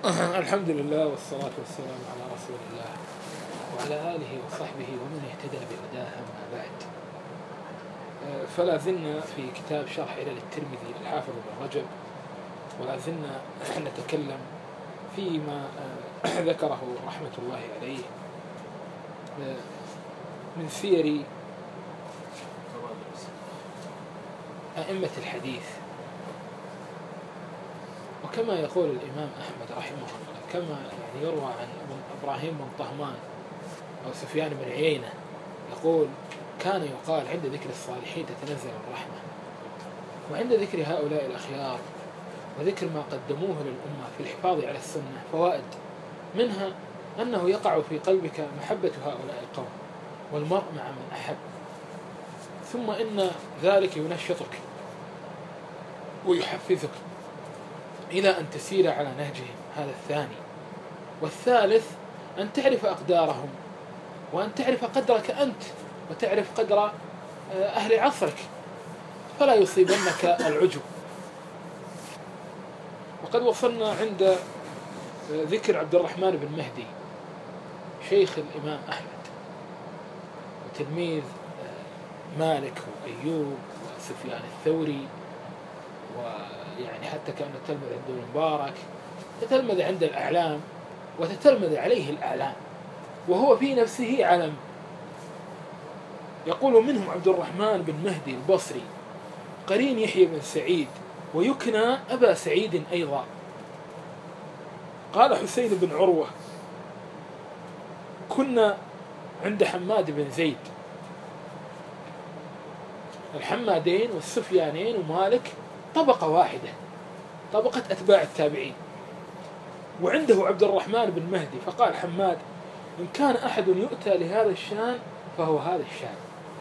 الحمد لله والصلاة والسلام على رسول الله وعلى آله وصحبه ومن اهتدى بهداه أما بعد. فلا زلنا في كتاب شرح علل الترمذي للحافظ ابن رجب، ولا زلنا نتكلم فيما ذكره رحمة الله عليه من سير أئمة الحديث. وكما يقول الإمام أحمد رحمه الله، كما يروى عن إبراهيم بن طهمان أو سفيان بن عيينة يقول: كان يقال عند ذكر الصالحين تتنزل الرحمة، وعند ذكر هؤلاء الأخيار وذكر ما قدموه للأمة في الحفاظ على السنة فوائد، منها أنه يقع في قلبك محبة هؤلاء القوم والمرء مع من أحب، ثم إن ذلك ينشطك ويحفزك إلى أن تسير على نهجهم. هذا الثاني. والثالث أن تعرف أقدارهم، وأن تعرف قدرك أنت، وتعرف قدر أهل عصرك، فلا يصيبنك العجب. وقد وصلنا عند ذكر عبد الرحمن بن مهدي شيخ الإمام أحمد وتلميذ مالك وأيوب وسفيان الثوري، ويعني حتى كان تلمذ عند ابن المبارك، تتلمذ عند الأعلام وتتلمذ عليه الأعلام، وهو في نفسه علم. يقول منهم عبد الرحمن بن مهدي البصري قرين يحيى بن سعيد، ويكنى أبا سعيد أيضا. قال حسين بن عروة: كنا عند حماد بن زيد. الحمادين والسفيانين ومالك طبقة واحدة، طبقة أتباع التابعين، وعنده عبد الرحمن بن مهدي. فقال حماد: إن كان أحد يؤتى لهذا الشان فهو هذا الشان.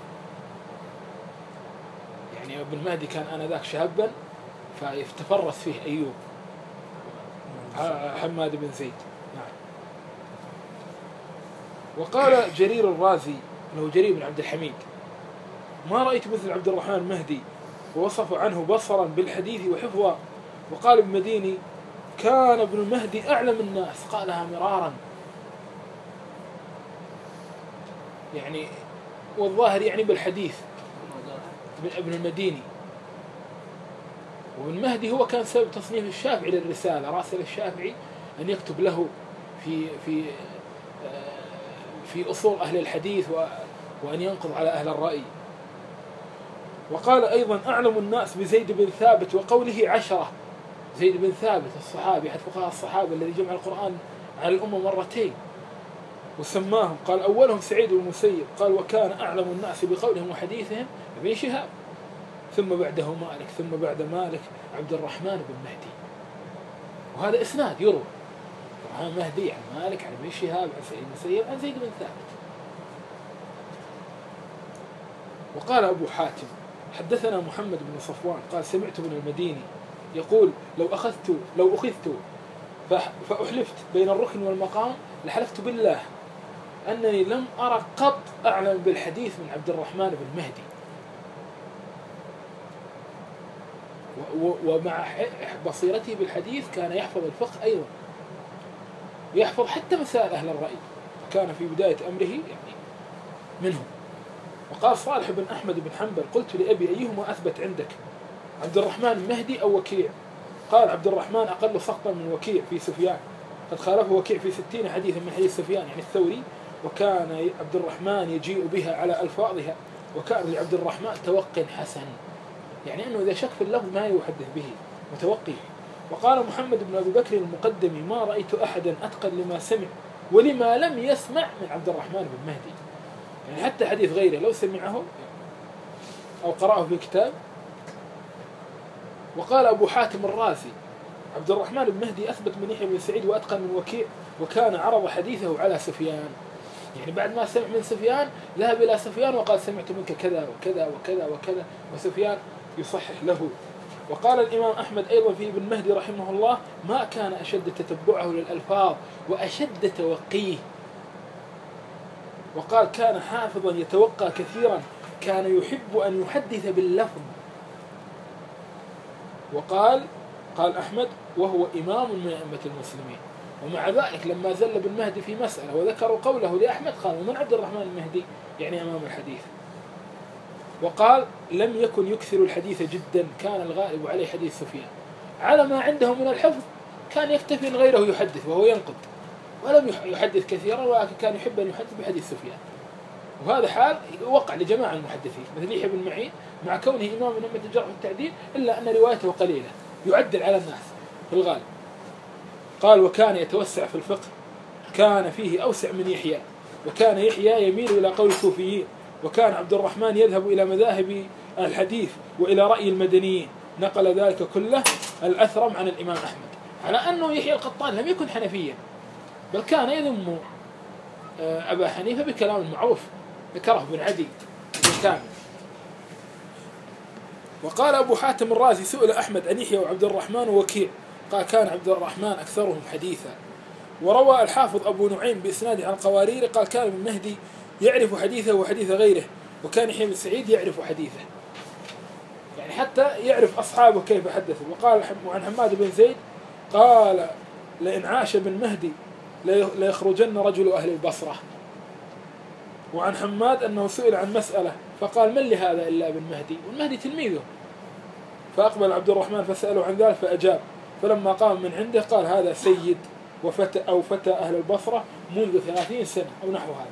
يعني ابن مهدي كان آنذاك شابا فيتفرس فيه أيوب حماد بن زيد. نعم. وقال جرير الرازي له جرير بن عبد الحميد: ما رأيت مثل عبد الرحمن المهدي، ووصف عنه بصرا بالحديث وحفظا. وقال ابن مديني: كان ابن المهدي أعلم الناس. قالها مرارا، يعني والظاهر يعني بالحديث ابن المديني. وابن مهدي هو كان سبب تصنيف الشافعي للرسالة، راسل الشافعي أن يكتب له في أصول أهل الحديث وأن ينقض على أهل الرأي. وقال أيضا: أعلم الناس بزيد بن ثابت، وقوله 10. زيد بن ثابت الصحابي أحد فقهاء الصحابة الذي جمع القرآن على الأمة مرتين وسماهم. قال: أولهم سعيد بن المسيب. قال: وكان أعلم الناس بقولهم وحديثهم ابن شهاب، ثم بعده مالك، ثم بعد مالك عبد الرحمن بن مهدي. وهذا إسناد يروى عن مهدي عن مالك عن ابن شهاب عن سعيد بن المسيب عن زيد بن ثابت. وقال أبو حاتم: حدثنا محمد بن صفوان قال: سمعت ابن المديني يقول: لو أخذت فأحلفت بين الركن والمقام لحلفت بالله أنني لم أرى قط أعلم بالحديث من عبد الرحمن بن مهدي. ومع بصيرته بالحديث كان يحفظ الفقه أيضا، ويحفظ حتى مسائل أهل الرأي، كان في بداية أمره يعني منهم. وقال صالح بن أحمد بن حنبل: قلت لأبي: أيهما أثبت عندك، عبد الرحمن المهدي أو وكيع؟ قال: عبد الرحمن أقل سقطا من وكيع في سفيان، قد خالفه وكيع في 60 حديثا من حديث سفيان يعني الثوري، وكان عبد الرحمن يجيء بها على ألفاظها، وكان لعبد الرحمن توق حسن، يعني أنه إذا شك في اللفظ ما يحدث به، متوقي. وقال محمد بن أبي بكر المقدمي: ما رأيت أحدا أتقن لما سمع ولما لم يسمع من عبد الرحمن بن مهدي. يعني حتى حديث غيره لو سمعه أو قرأه في كتاب. وقال أبو حاتم الرازي: عبد الرحمن بن مهدي أثبت من يحيى بن سعيد وأتقن من وكيع، وكان عرض حديثه على سفيان. يعني بعد ما سمع من سفيان ذهب إلى سفيان وقال: سمعت منك كذا وكذا وكذا وكذا، وسفيان يصحح له. وقال الإمام أحمد أيضا في ابن مهدي رحمه الله: ما كان أشد تتبعه للألفاظ وأشد توقيه. وقال: كان حافظا يتوقى كثيرا، كان يحب أن يحدث باللفظ. وقال: قال أحمد وهو إمام من أئمة المسلمين. ومع ذلك لما زل ابن مهدي في مسألة وذكروا قوله لأحمد قال ومن عبد الرحمن المهدي يعني إمام الحديث. وقال لم يكن يكثر الحديث جدا، كان الغالب عليه حديث سفيان، على ما عنده من الحفظ كان يكتفي أن غيره يحدث وهو ينقد، ولم يحدث كثيرا، ولكن كان يحب أن يحدث بحديث سفيان. وهذا حال وقع لجماعة المحدثين مثل يحيى بن معين مع كونه إمام من أئمة الجرح والتعديل، إلا أن روايته قليلة يعدل على الناس في الغالب. قال وكان يتوسع في الفقه، كان فيه أوسع من يحيى، وكان يحيى يميل إلى قول الكوفيين، وكان عبد الرحمن يذهب إلى مذاهب الحديث وإلى رأي المدنيين. نقل ذلك كله الأثرم عن الإمام أحمد، على أنه يحيى القطان لم يكن حنفيا، بل كان يذم أبا حنيفة بكلام معروف ذكره بن عدي بن كامل. وقال أبو حاتم الرازي سئل أحمد عن يحيى وعبد الرحمن ووكيع، قال كان عبد الرحمن أكثرهم حديثا. وروى الحافظ أبو نعيم بإسناده عن قوارير قال كان ابن مهدي يعرف حديثه وحديث غيره، وكان يحيى بن سعيد يعرف حديثه، يعني حتى يعرف أصحابه كيف حدثوا. وقال عن حماد بن زيد قال لئن عاش ابن مهدي ليخرجن رجل أهل البصرة. وعن حماد أنه سئل عن مسألة فقال من لهذا إلا ابن مهدي، والمهدي تلميذه، فأقبل عبد الرحمن فسأله عن ذلك فأجاب، فلما قام من عنده قال هذا سيد وفتى أو فتى أهل البصرة منذ 30 سنة أو نحو هذا.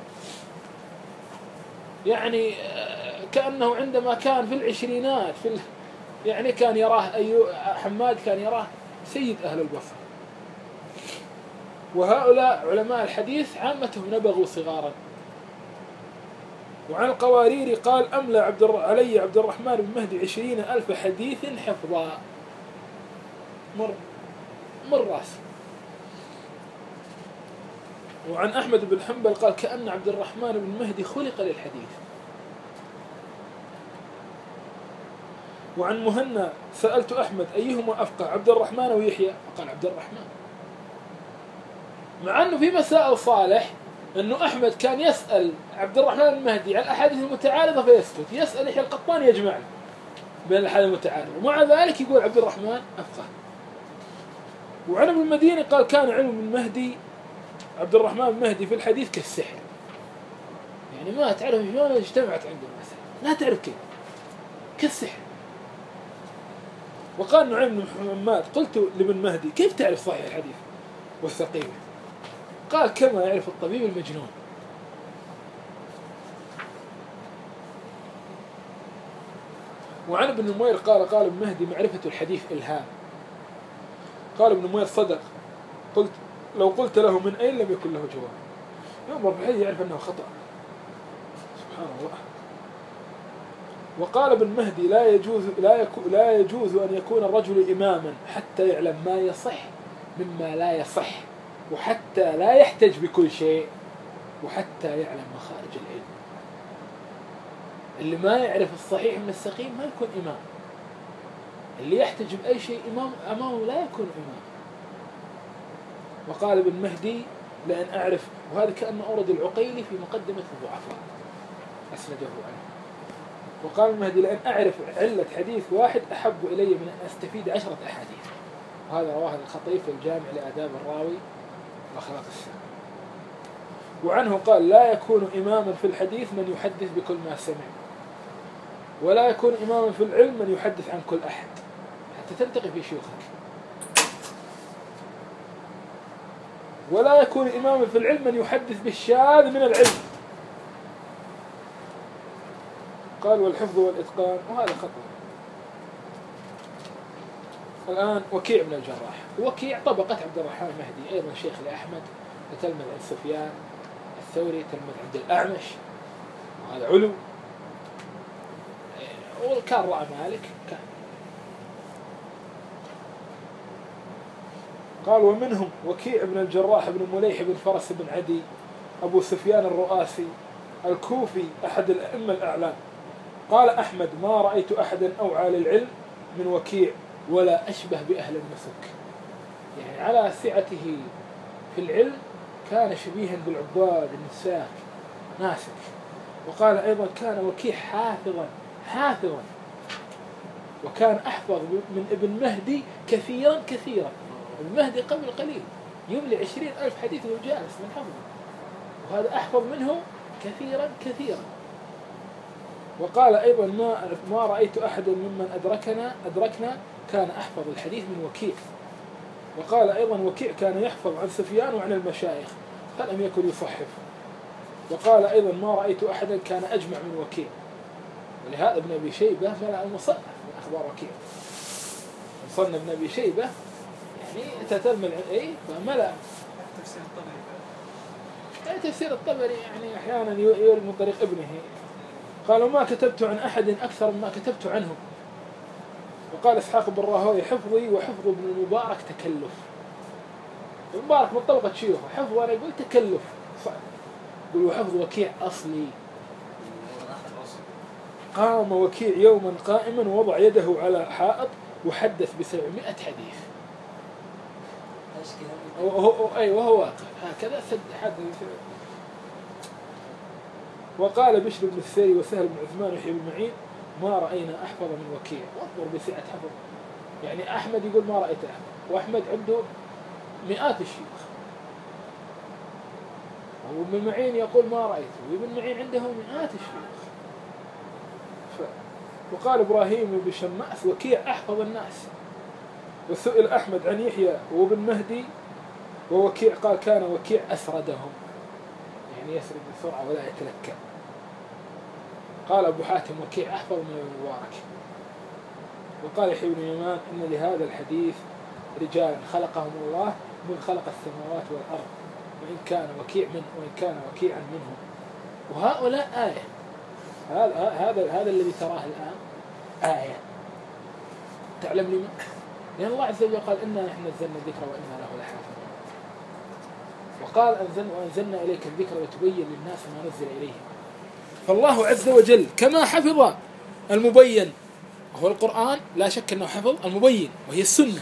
يعني كأنه عندما كان في العشرينات يعني كان يراه حماد كان يراه سيد أهل البصرة. وهؤلاء علماء الحديث عامتهم نبغوا صغارا. وعن القوارير قال أملى علي عبد الرحمن بن مهدي 20,000 حديث حفظا، مر راس. وعن أحمد بن حنبل قال كأن عبد الرحمن بن مهدي خلق للحديث. وعن مهنا سألت أحمد أيهما أفقه عبد الرحمن ويحيى، فقال عبد الرحمن، مع أنه في مسائل صالح أنه أحمد كان يسأل عبد الرحمن المهدي عن الأحاديث المتعارضة فيسكت، يسأل يحيى القطان يجمع بين الأحاديث المتعارضة، ومع ذلك يقول عبد الرحمن أفقه. وعن ابن المديني قال كان علم المهدي عبد الرحمن المهدي في الحديث كالسحر، يعني ما تعرف شلون اجتمعت عنده المسألة، لا تعرف كيف، كالسحر. وقال نعيم بن محمد قلت لابن مهدي كيف تعرف صحيح الحديث والثقيل؟ قال كما يعرف الطبيب المجنون. وعن ابن نمير قال ابن مهدي معرفة الحديث إلهام. قال ابن نمير صدق، لو قلت له من أين لم يكن له جواب، يؤمر بالحديث يعرف أنه خطأ، سبحان الله. وقال ابن مهدي لا يجوز أن يكون الرجل إماما حتى يعلم ما يصح مما لا يصح، وحتى لا يحتج بكل شيء، وحتى يعلم مخارج العلم. اللي ما يعرف الصحيح من السقيم ما يكون إمام، اللي يحتج بأي شيء أمامه لا يكون إمام. وقال ابن مهدي لأن أعرف، وهذا كأنه أورد العقيلي في مقدمة الضعفاء أسنده عنه. وقال المهدي لأن أعرف علة حديث واحد أحب إلي من أن أستفيد 10 أحاديث. وهذا رواه الخطيب في الجامع لآداب الراوي وأخلاق السامع. وعنه قال لا يكون إماما في الحديث من يحدث بكل ما سمع، ولا يكون إماما في العلم من يحدث عن كل أحد حتى تلتقي في شيوخك، ولا يكون إماما في العلم من يحدث بالشاذ من العلم. قال والحفظ والإتقان، وهذا خطأ. الآن وكيع بن الجراح، وكيع طبقة عبد الرحمن المهدي، أيضا شيخ لأحمد، تلمذ عند سفيان الثوري، تلمذ عند الأعمش، وهذا علو، وكان رأى مالك كان. قال ومنهم وكيع بن الجراح بن مليح بن فرس بن عدي أبو سفيان الرؤاسي الكوفي أحد الأئمة الأعلام. قال أحمد ما رأيت أحدا أوعى للعلم من وكيع ولا أشبه بأهل النسك، يعني على سعته في العلم كان شبيها بالعباد النساك ناسك. وقال أيضا كان وكيع حافظا وكان أحفظ من ابن مهدي كثيرا كثيرا. ابن مهدي قبل قليل يملي 20,000 حديث وهو جالس من حفظه، وهذا أحفظ منه كثيرا كثيرا. وقال أيضا ما رأيت أحدا ممن أدركنا كان أحفظ الحديث من وكيع. وقال أيضا وكيع كان يحفظ عن سفيان وعن المشايخ فلم يكن يصحف. وقال أيضا ما رأيت أحدا كان أجمع من وكيع. ولهذا ابن أبي شيبة ملأ المصنف من أخبار وكيع. مصنف ابن أبي شيبة يعني تتمل فملأ. تفسير الطبري يعني أحيانا يورد من طريق ابنه. قالوا ما كتبت عن أحد أكثر مما كتبت عنه. وقال إسحاق بن راهويه حفظي وحفظ ابن المبارك تكلف. المبارك من طبقة شيوخه، حفظ أنا يقول تكلف صعب. يقول وحفظ وكيع أصلي. قام وكيع يوما قائما ووضع يده على حائط وحدث ب700 حديث. وهو واقع هكذا حدث. وقال بشر بن الثري وسهل بن عثمان ويحيى بن معين ما رأينا أحفظ من وكيع. وانظر بسعة حفظ. يعني أحمد يقول ما رأيت أحفظ، وأحمد عنده مئات الشيوخ. وابن معين يقول ما رأيته، وابن معين عنده مئات الشيوخ. وقال إبراهيم بن شماس وكيع أحفظ الناس. وسئل أحمد عن يحيى وابن مهدي ووكيع قال كان وكيع أسردهم، يعني يسرد بسرعة ولا يتلكأ. قال أبو حاتم وكيع أحفظ من المبارك. وقال يحيى بن يمان إن لهذا الحديث رجال خلقهم الله من خلق السماوات والأرض وإن كان وكيعا منهم. وهؤلاء آية. هذا الذي تراه الآن آية. تعلم لما؟ لأن الله عز وجل قال إنا نحن نزلنا الذكر وإنا له لحافظون. وقال وأنزلنا إليك الذكر وتبين للناس ما نزل إليهم. فالله عز وجل كما حفظ المبين وهو القرآن لا شك أنه حفظ المبين وهي السنة،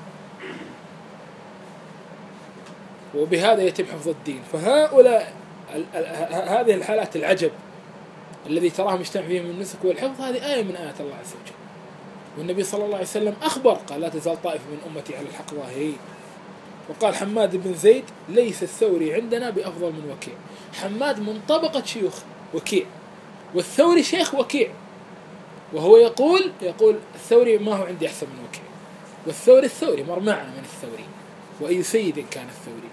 وبهذا يتم حفظ الدين. فهؤلاء هذه الحالات العجب الذي تراه مجتمع فيهم من النسك والحفظ هذه آية من آيات الله عز وجل. والنبي صلى الله عليه وسلم أخبر قال لا تزال طائفة من أمتي على الحق ظاهرين. وقال حماد بن زيد ليس الثوري عندنا بأفضل من وكيع. حماد من طبقة شيوخ وكيع، والثوري شيخ وكيع، وهو يقول الثوري ما هو عندي أحسن من وكيع. والثوري مرمعنا من الثوري، وأي سيد كان الثوري.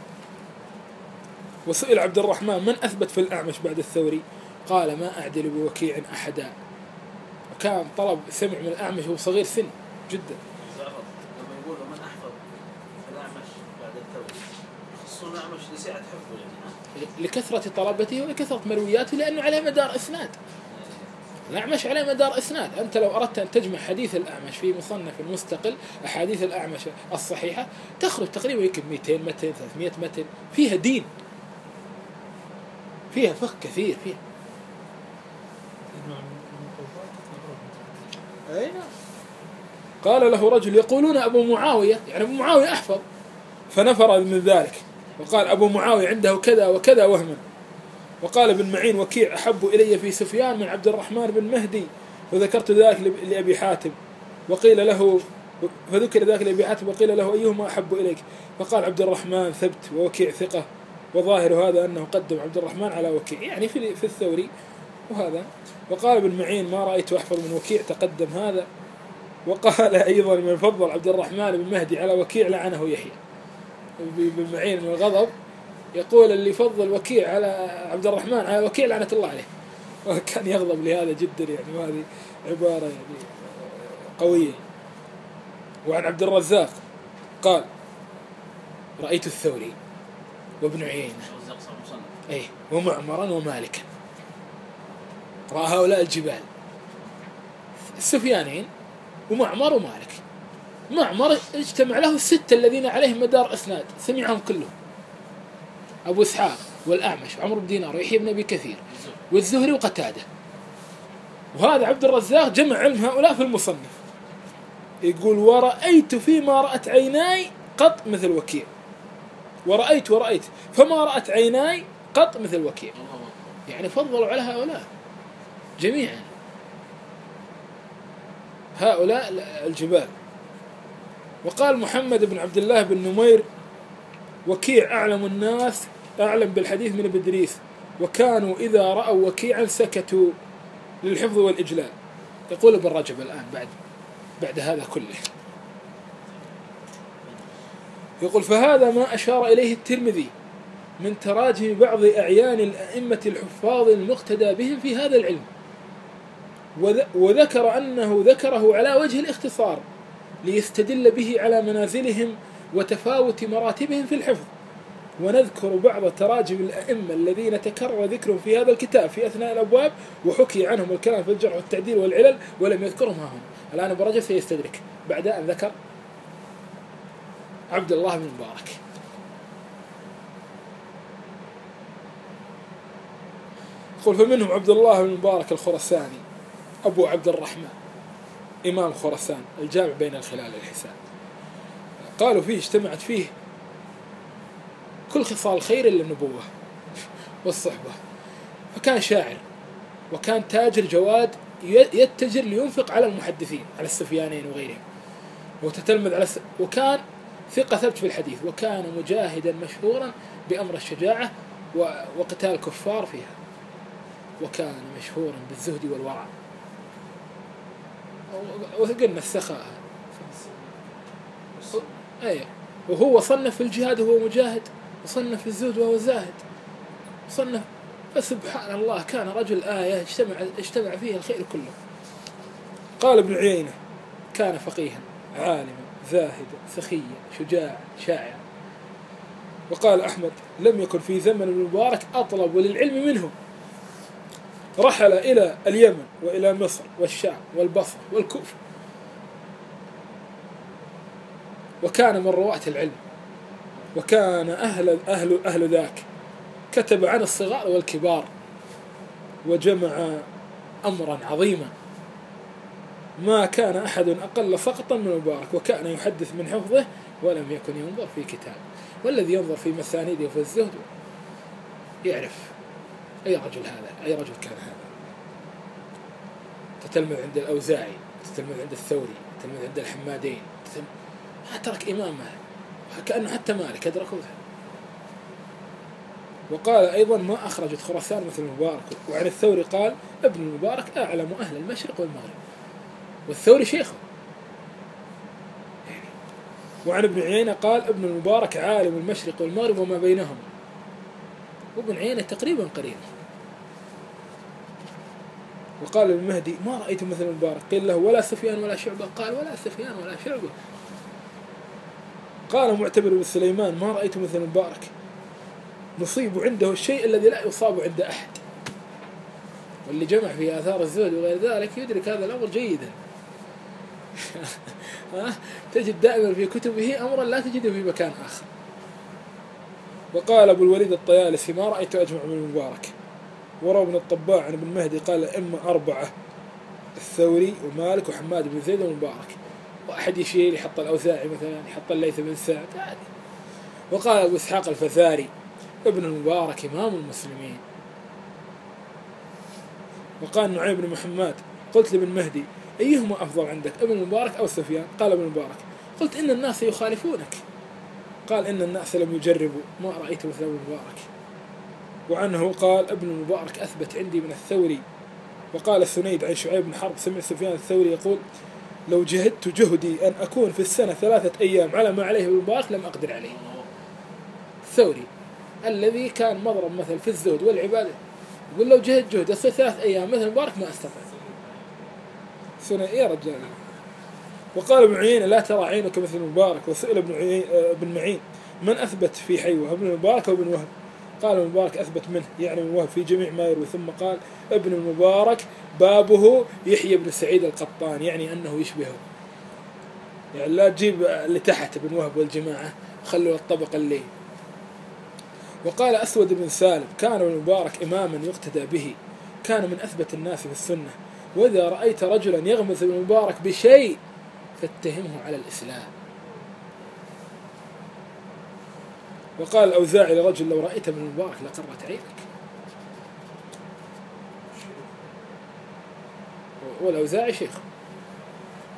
وسئل عبد الرحمن من أثبت في الأعمش بعد الثوري؟ قال ما أعدل بوكيع أحدا. وكان طلب سمع من الأعمش وهو صغير سن جدا. لما يقول من أحفظ في الأعمش بعد الثوري خصوصا الأعمش لسعة حفظه يعني لكثرة طلبته ولكثرة مروياته، لأنه على مدار إسناد. الأعمش على مدار إسناد. أنت لو أردت أن تجمع حديث الأعمش في مصنف مستقل أحاديث الأعمش الصحيحة تخرج تقريبا يمكن 200 متن 300 متن. فيها دين، فيها فقه كثير فيها. أين؟ قال له رجل يقولون أبو معاوية، يعني أبو معاوية أحفظ، فنفر من ذلك وقال أبو معاوية عنده كذا وكذا وهما. وقال ابن معين وكيع أحب إلي في سفيان من عبد الرحمن بن مهدي، فذكرت ذلك لأبي حاتم وقيل له فذكر ذلك لأبي حاتم وقيل له أيهما أحب إليك؟ فقال عبد الرحمن ثبت ووكيع ثقة، وظاهر هذا أنه قدم عبد الرحمن على وكيع، يعني في الثوري وهذا. وقال ابن معين ما رأيت أحفظ من وكيع تقدم هذا. وقال أيضا من فضل عبد الرحمن بن مهدي على وكيع لعنه يحيى. ابن معين من الغضب يقول اللي فضل وكيع على عبد الرحمن على وكيع لعنة الله عليه، وكان يغضب لهذا جدا يعني. وهذه عبارة يعني قوية. وعن عبد الرزاق قال رأيت الثوري وابن عيينة ومعمرا ومالكا، رأى هؤلاء الجبال السفيانين ومعمر ومالك. معمر اجتمع له الستة الذين عليهم مدار أسناد سمعهم كلهم، أبو إسحاق والأعمش وعمر بن دينار ويحيى بن أبي كثير والزهري وقتادة. وهذا عبد الرزاق جمع علم هؤلاء في المصنف. يقول ورأيت فيما رأت عيناي قط مثل وكيع، ورأيت فما رأت عيناي قط مثل وكيع. يعني فضلوا على هؤلاء جميعا. هؤلاء الجبال. وقال محمد بن عبد الله بن نمير: وكيع أعلم الناس أعلم بالحديث من ابن إدريس، وكانوا إذا رأوا وكيعا سكتوا للحفظ والإجلال. يقول ابن رجب الآن بعد هذا كله، يقول: فهذا ما أشار إليه الترمذي من تراجم بعض أعيان الأئمة الحفاظ المقتدى بهم في هذا العلم، وذكر أنه ذكره على وجه الاختصار ليستدل به على منازلهم وتفاوت مراتبهم في الحفظ. ونذكر بعض تراجم الأئمة الذين تكرر ذكرهم في هذا الكتاب في أثناء الأبواب، وحكي عنهم الكلام في الجرح والتعديل والعلل ولم يذكرهم ها هم. الآن ابن رجب سيستدرك بعد أن ذكر عبد الله بن مبارك. يقول: فمنهم عبد الله بن مبارك الخرساني أبو عبد الرحمن إمام خراسان الجامع بين الخلال والحسان. قالوا فيه اجتمعت فيه كل خصال الخير إلا النبوة والصحبة. فكان شاعر، وكان تاجر جواد يتجر لينفق على المحدثين، على السفيانين وغيرهم، وتتلمذ على وكان ثقة ثبت في الحديث، وكان مجاهدا مشهورا بأمر الشجاعة وقتال الكفار فيها، وكان مشهورا بالزهد والورع. وقلنا السخاء، أيه. وهو صنف في الجهاد وهو مجاهد، وصنف في الزهد وهو زاهد، صنف. فسبحان الله كان رجل آية اجتمع فيه الخير كله. قال ابن عيينة: كان فقيها عالما زاهدا سخيا شجاعا شاعرا. وقال أحمد: لم يكن في زمن المبارك أطلب للعلم منه، رحل إلى اليمن وإلى مصر والشام والبصرة والكوفة، وكان من رواة العلم، وكان أهل ذاك كتب عن الصغار والكبار، وجمع أمرا عظيما، ما كان أحد أقل سقطا من مبارك، وكان يحدث من حفظه ولم يكن ينظر في كتاب. والذي ينظر في مسانيده وفي الزهد يعرف أي رجل هذا، أي رجل كان هذا. تتلمذ عند الأوزاعي، تتلمذ عند الثوري، تتلمذ عند الحمادين، ترك إمامه كأنه حتى مالك أدركه. وقال أيضا: ما أخرجت خراسان مثل المبارك. وعن الثوري قال: ابن المبارك أعلم أهل المشرق والمغرب، والثوري شيخه. وعن ابن عيينة قال: ابن المبارك عالم المشرق والمغرب وما بينهم. وابن عيينة تقريبا قريب. وقال المهدي: ما رأيت مثل المبارك. قيل له: ولا سفيان ولا شعبة. قال: ولا سفيان ولا شعبة. قال معتبر بن سليمان: ما رأيت مثل المبارك، نصيب عنده الشيء الذي لا يصاب عند أحد. واللي جمع في آثار الزهد وغير ذلك يدرك هذا الأمر جيدا. تجد دائما في كتبه أمرا لا تجده في مكان آخر. وقال أبو الوليد الطيالسي: ما رأيت أجمع من المبارك. وروى ابن الطباع عن ابن مهدي قال: إما أربعة: الثوري ومالك وحماد بن زيد والمبارك. واحد يشيل يحط الأوزاعي مثلا، يحط الليث بن سعد عادي. وقال أبو إسحاق الفزاري: ابن المبارك إمام المسلمين. وقال نعيم بن محمد: قلت لابن مهدي: أيهما أفضل عندك، ابن المبارك أو سفيان؟ قال: ابن المبارك. قلت: إن الناس يخالفونك. قال: إن الناس لم يجربوا، ما رأيت مثل ابن المبارك. وعنه قال: ابن المبارك أثبت عندي من الثوري. وقال السنيد عن شعيب بن حرب: سمع سفيان الثوري يقول: لو جهدت جهدي أن أكون في السنة 3 أيام على ما عليه ابن المبارك لم أقدر عليه. الثوري الذي كان مضرب مثل في الزهد والعبادة يقول: لو جهد جهد أصير 3 أيام مثل المبارك ما أستطيع. سنة يا رجال. وقال ابن عيينة: لا ترى عينك مثل المبارك. وسئل ابن معين: من أثبت في حيوة، ابن المبارك وابن وهب؟ قال: المبارك أثبت منه، يعني من وهب في جميع ما يروي. ثم قال: ابن المبارك بابه يحيى بن سعيد القطان، يعني أنه يشبهه. يعني لا تجيب اللي تحت ابن وهب والجماعة، خلوا الطبق اللي. وقال أسود بن سالم: كان ابن المبارك إماما يقتدى به، كان من أثبت الناس في السنة، وإذا رأيت رجلا يغمز ابن المبارك بشيء فاتهمه على الإسلام. وقال الأوزاعي لرجل: لو رأيت ابن المبارك لقرت عينك. والأوزاعي شيخ.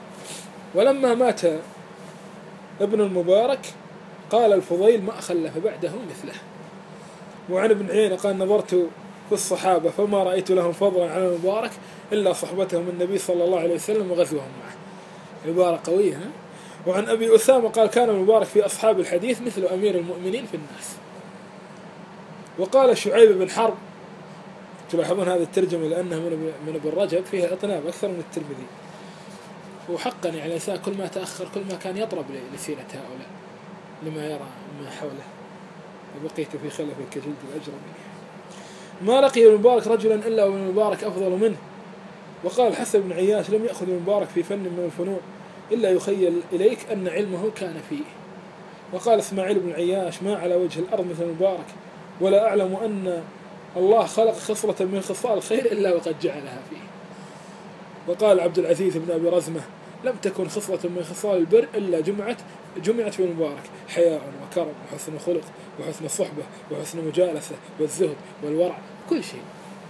ولما مات ابن المبارك قال الفضيل ما خلف بعده مثله. وعن ابن عيينة قال نظرت في الصحابة فما رأيت لهم فضلا على المبارك إلا صحبتهم النبي صلى الله عليه وسلم وغزوهم معه. عبارة قوية ها؟ وعن أبي أسامة قال كان المبارك في أصحاب الحديث مثل أمير المؤمنين في الناس. وقال شعيب بن حرب، تلاحظون هذه الترجمة لأنها من ابن رجب فيها إطناب أكثر من الترمذي، وحقا يعني الإنسان كل ما تأخر كل ما كان يطرب لسيرة هؤلاء لما يرى ما حوله. وبقيت في خلفه كجلد الأجرمي. ما لقي المبارك رجلا إلا وابن المبارك أفضل منه. وقال حسن بن عياش لم يأخذ المبارك في فن من الفنون إلا يخيل إليك أن علمه كان فيه. وقال إسماعيل بن عياش ما على وجه الأرض مثل المبارك، ولا أعلم أن الله خلق خصلة من خصال الخير إلا وقد جعلها فيه. وقال عبد العزيز بن أبي رزمة لم تكن خصلة من خصال البر إلا جمعت في المبارك: حياء وكرم وحسن خلق وحسن صحبة وحسن مجالسة والزهد والورع، كل شيء.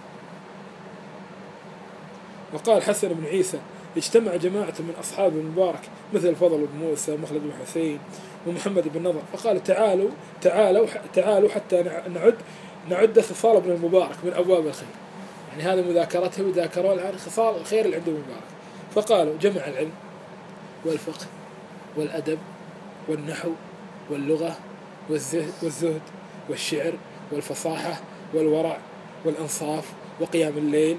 وقال حسن بن عيسى اجتمع جماعة من أصحاب المبارك مثل الفضل بن موسى ومخلد بن حسين ومحمد بن نضر، فقالوا تعالوا حتى نعد خصال ابن المبارك من أبواب الخير. يعني هذا مذاكرته وذاكروا الآن خصال الخير اللي عند المبارك. فقالوا جمع العلم والفقه والأدب والنحو واللغة والزهد والشعر والفصاحة والورع والإنصاف وقيام الليل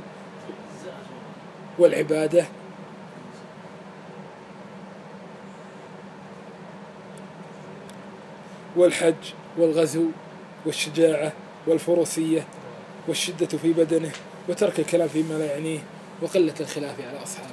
والعبادة والحج والغزو والشجاعة والفروسية والشدة في بدنه وترك الكلام فيما لا يعنيه وقلة الخلاف على أصحابه.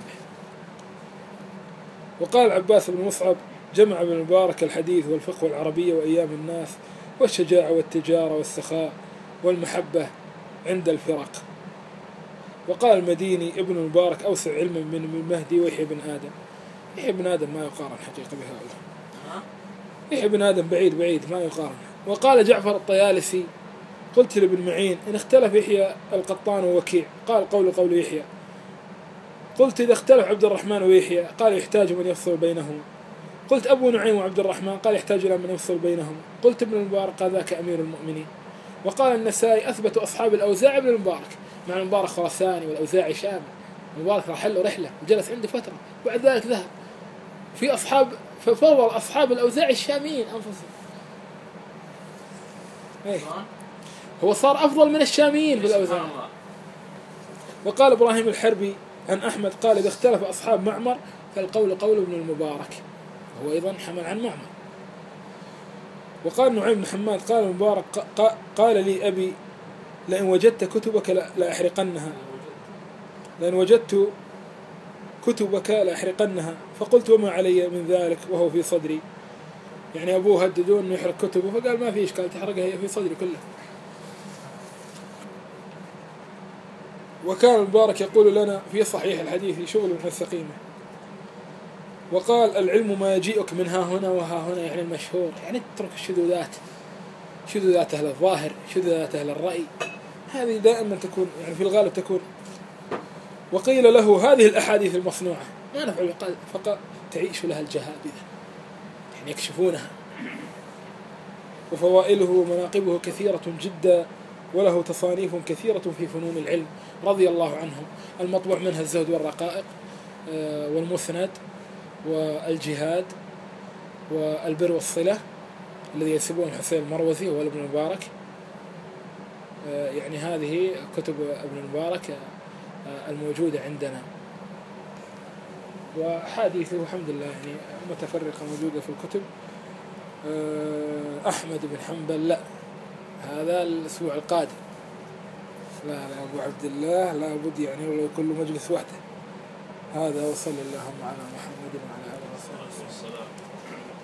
وقال عباس بن مصعب جمع ابن المبارك الحديث والفقه والعربية وأيام الناس والشجاعة والتجارة والسخاء والمحبة عند الفرق. وقال المديني ابن المبارك أوسع علما من المهدي ويحيى بن آدم. يحيى بن آدم ما يقارن حقيقة بهؤلاء، يحيى بن آدم بعيد ما يقارن. وقال جعفر الطيالسي قلت لابن معين إن اختلف يحيى القطان ووكيع قال قول يحيى. قلت إذا اختلف عبد الرحمن ويحيى قال يحتاج من يفصل بينهم. قلت أبو نعيم وعبد الرحمن قال يحتاج إلى من يفصل بينهم. قلت ابن المبارك قال ذاك أمير المؤمنين. وقال النسائي أثبت أصحاب الأوزاع ابن المبارك، مع المبارك خراساني والأوزاعي شامي. المبارك راح له رحلة وجلس عنده فترة وبعد ذلك ذهب. ففضل أصحاب الأوزاعي الشاميين أنفسهم. هو صار أفضل من الشاميين بالأوزاع. وقال إبراهيم الحربي عن أحمد قال إذا اختلف أصحاب معمر فالقول قول ابن المبارك، هو أيضا حمل عن معمر. وقال نعيم بن حماد قال المبارك قال لي أبي لئن وجدت كتبك لأحرقنها، لئن وجدت كتبك لأحرقنها. فقلت وما علي من ذلك وهو في صدري. يعني أبوه هددون أنه يحرق كتبه فقال ما في إشكال تحرقها هي في صدري كله. وكان المبارك يقول لنا في صحيح الحديث شغل من السقيمة. وقال العلم ما يجيئك من ها هنا وها هنا، يعني المشهور، يعني اترك شذوذات أهل الظاهر شذوذات أهل الرأي، هذه دائما تكون يعني في الغالب تكون. وقيل له هذه الأحاديث المصنوعة ما نفعل، فقط تعيش لها الجهابذة، يعني يكشفونها. وفوائله ومناقبه كثيرة جدا، وله تصانيف كثيرة في فنون العلم رضي الله عنهم، المطبوع منها الزهد والرقائق والمسند والجهاد والبر والصلة الذي يسبون حسين المروزي هو ابن المبارك. يعني هذه كتب ابن المبارك الموجودة عندنا. وحديثه الحمد لله يعني متفرقة موجودة في الكتب. أحمد بن حنبل لا، هذا الأسبوع القادم. لا أبو عبد الله لا بد يعني ولو كل مجلس وحده. هذا وصلى اللهم على محمد وعلى آله وصحبه وسلم.